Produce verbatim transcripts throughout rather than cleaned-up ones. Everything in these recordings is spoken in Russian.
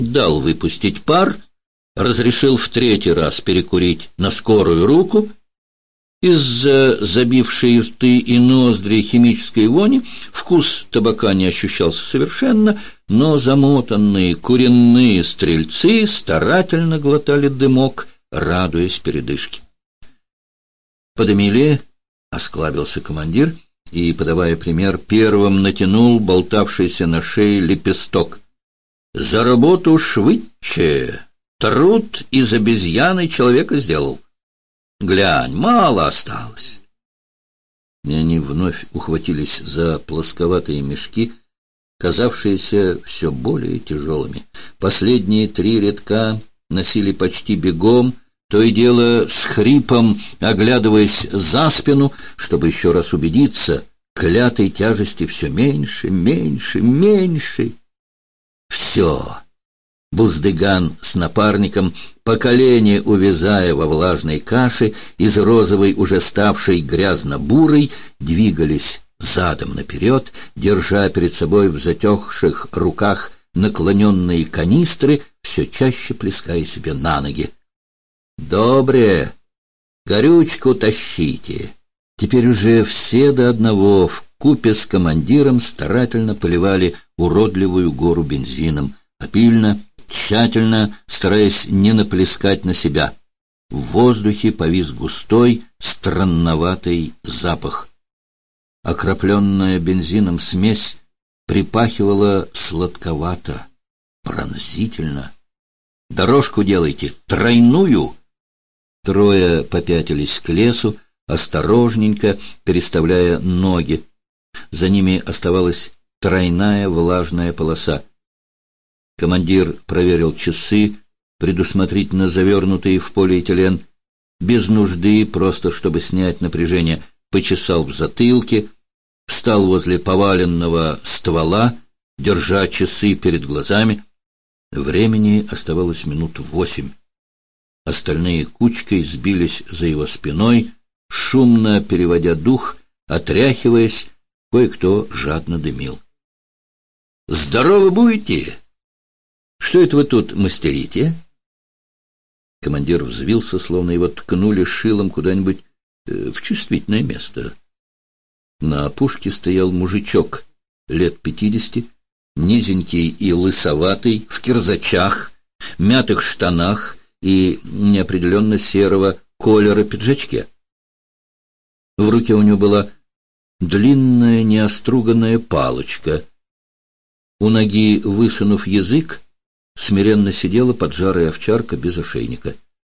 дал выпустить пар, разрешил в третий раз перекурить на скорую руку. Из-за забившей рты и ноздри химической вони вкус табака не ощущался совершенно, но замотанные куренные стрельцы старательно глотали дымок, радуясь передышке. «Подымили», — осклабился командир и, подавая пример, первым натянул болтавшийся на шее лепесток. «За работу швыдче! Труд из обезьяны человека сделал. Глянь, мало осталось». И они вновь ухватились за плосковатые мешки, казавшиеся все более тяжелыми. Последние три рядка носили почти бегом, то и дело с хрипом, оглядываясь за спину, чтобы еще раз убедиться, клятой тяжести все меньше, меньше, меньше. Все. Буздыган с напарником, по колени увязая во влажной каше, из розовой, уже ставшей грязно-бурой, двигались задом наперед, держа перед собой в затекших руках наклоненные канистры, все чаще плеская себе на ноги. «Добре! Горючку тащите!» Теперь уже все до одного вкупе с командиром старательно поливали уродливую гору бензином, опильно, тщательно, стараясь не наплескать на себя. В воздухе повис густой, странноватый запах. Окропленная бензином смесь припахивала сладковато, пронзительно. «Дорожку делайте, тройную!» Трое попятились к лесу, осторожненько переставляя ноги. За ними оставалась тройная влажная полоса. Командир проверил часы, предусмотрительно завернутые в полиэтилен. Без нужды, просто чтобы снять напряжение, почесал в затылке, встал возле поваленного ствола, держа часы перед глазами. Времени оставалось минут восемь. Остальные кучкой сбились за его спиной, шумно переводя дух, отряхиваясь, кое-кто жадно дымил. «Здоровы будете? Что это вы тут мастерите?» Командир взвился, словно его ткнули шилом куда-нибудь э, в чувствительное место. На опушке стоял мужичок лет пятидесяти, низенький и лысоватый, в кирзачах, мятых штанах и неопределенно серого колера пиджачке. В руке у него была длинная неоструганная палочка. У ноги, высунув язык, смиренно сидела поджарая овчарка без ошейника.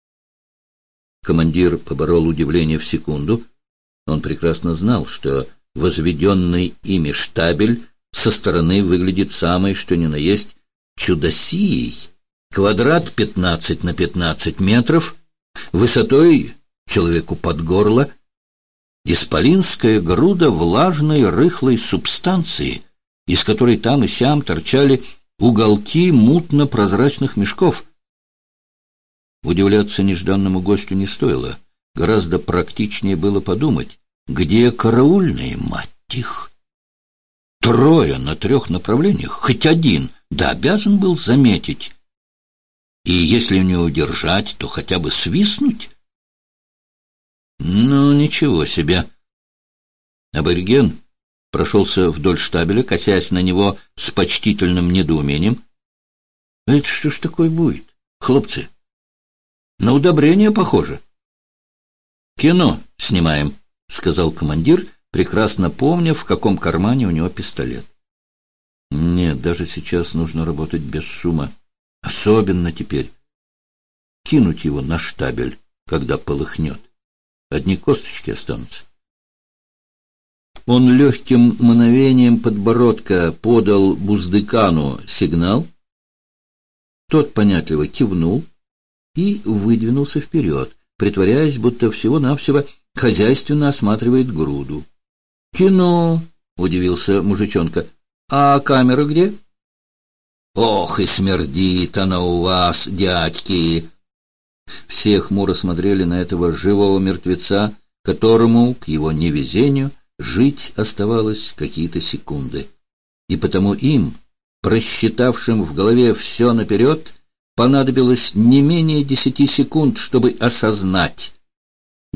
Командир поборол удивление в секунду. Он прекрасно знал, что возведенный ими штабель со стороны выглядит самой, что ни на есть, чудосией. Квадрат пятнадцать на пятнадцать метров, высотой человеку под горло, исполинская груда влажной рыхлой субстанции, из которой там и сям торчали уголки мутно-прозрачных мешков. Удивляться нежданному гостю не стоило. Гораздо практичнее было подумать, где караульные, мать их? Трое на трех направлениях, хоть один, да обязан был заметить. И если не удержать, то хотя бы свистнуть. Ну, ничего себе. Абориген прошелся вдоль штабеля, косясь на него с почтительным недоумением. — Это что ж такое будет, хлопцы? На удобрение похоже. — Кино снимаем, — сказал командир, прекрасно помня, в каком кармане у него пистолет. — Нет, даже сейчас нужно работать без шума. Особенно теперь. Кинуть его на штабель, когда полыхнет. Одни косточки останутся. Он легким мановением подбородка подал Буздыкану сигнал. Тот понятливо кивнул и выдвинулся вперед, притворяясь, будто всего-навсего хозяйственно осматривает груду. — Кино! — удивился мужичонка. — А камера где? — Ох, и смердит она у вас, дядьки! Все хмуро смотрели на этого живого мертвеца, которому, к его невезению, жить оставалось какие-то секунды. И потому им, просчитавшим в голове все наперед, понадобилось не менее десяти секунд, чтобы осознать: